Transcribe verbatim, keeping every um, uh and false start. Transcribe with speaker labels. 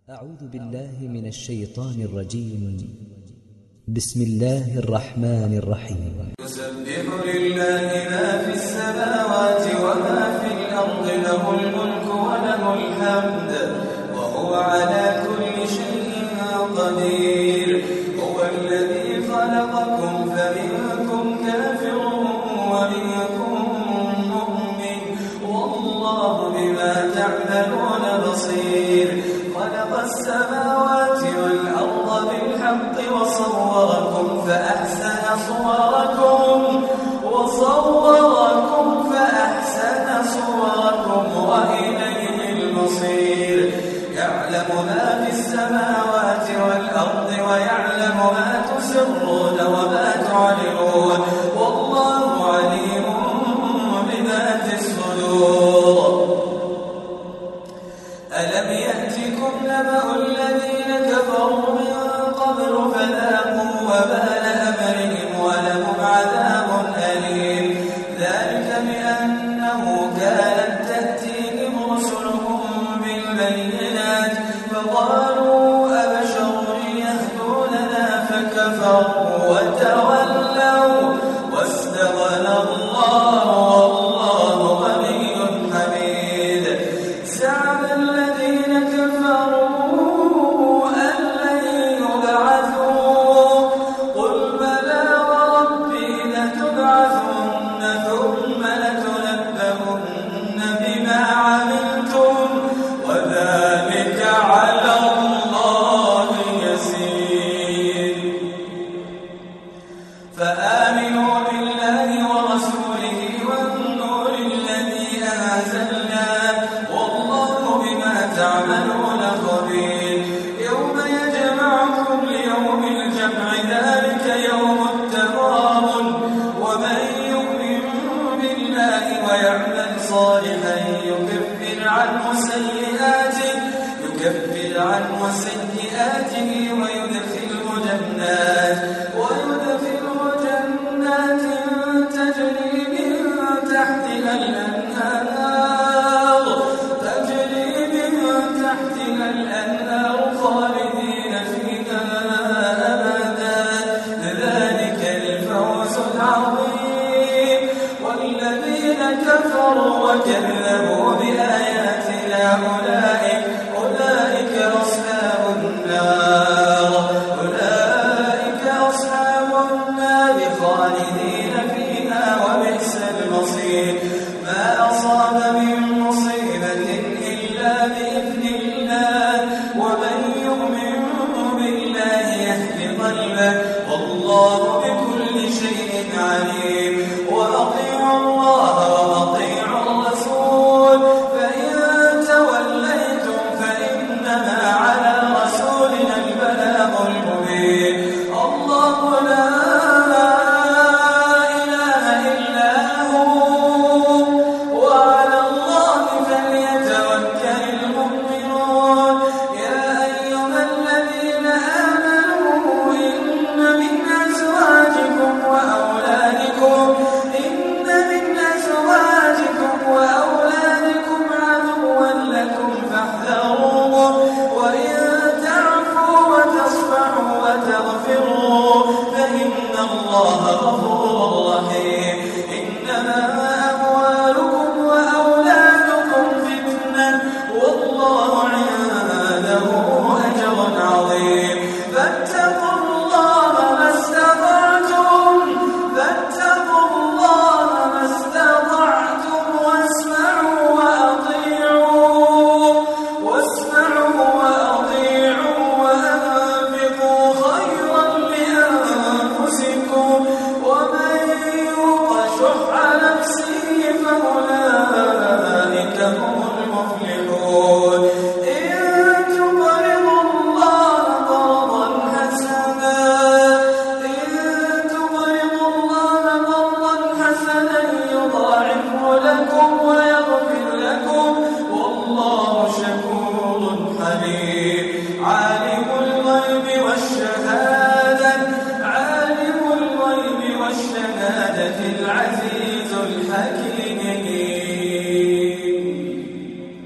Speaker 1: أعوذ بالله من الشيطان الرجيم. بسم الله الرحمن الرحيم.
Speaker 2: يسبح لله ما في السماوات وما في الأرض، له الملك وله الحمد وهو على كل شيء قدير. هو الذي خلقكم فمنكم كافر ومنكم مؤمن، والله بما تعملون بصير. خلق السماوات والأرض بالحق وصوركم فأحسن صوركم وصوركم فأحسن صوركم وإليه المصير. يعلم ما في السماوات والأرض ويعلم ما تسرون وما تعلنون، والله عليم بذات الصدور. ألم يأتكم نبأ الذين كفروا من قبل فذاقوا وبال أمرهم ولهم عذاب أليم. ذلك بأنه كانت تأتيهم رسلهم بالبينات فقالوا أبشر يهدوننا فكفروا وتولوا واستغنى الله والله غني حميد. زعم الذين كفروا أن لن يبعثوا، قل بلى وربي لتبعثن ثم لتنبؤن بما عملتم وذلك على الله يسير. فآمنوا بالله ورسوله والنور الذي أنزلنا، والله بما تعملون خبير. يوم يجمعكم ليوم الجمع ذلك يوم التغابن، ومن يؤمن بالله ويعمل صالحا يكفر عنه سيئاته يكفر عنه سيئاته ويدخله جنات ويدخله جنات تجري من تحتها الأنهار تجري من تحتها الأنهار خالدين فيها أبدا، ذلك الفوز العظيم. والذين كفروا وكذبوا بآياتنا أولئك أولئك أصحاب النار أولئك أصحاب النار خالدين فيها وبئس المصير. ما أصاب من مصيبة إلا بإذن الله، ومن يؤمن بالله يهد قلبه، والله بكل شيء عليم. وأطيعوا الله وأطيعوا الرسول، فإن توليتم فإنما على رسولنا البلاغ المبين. الله لا إله إلا هو، وعلى الله فليتوكل المؤمنون. يا أيها الذين آمنوا إن من أزواجكم وأولادكم إن من أزواجكم وأولادكم عدوا لكم فاحذروهم، وإن تعفوا وتصفحوا وتغفروا فإن الله غفور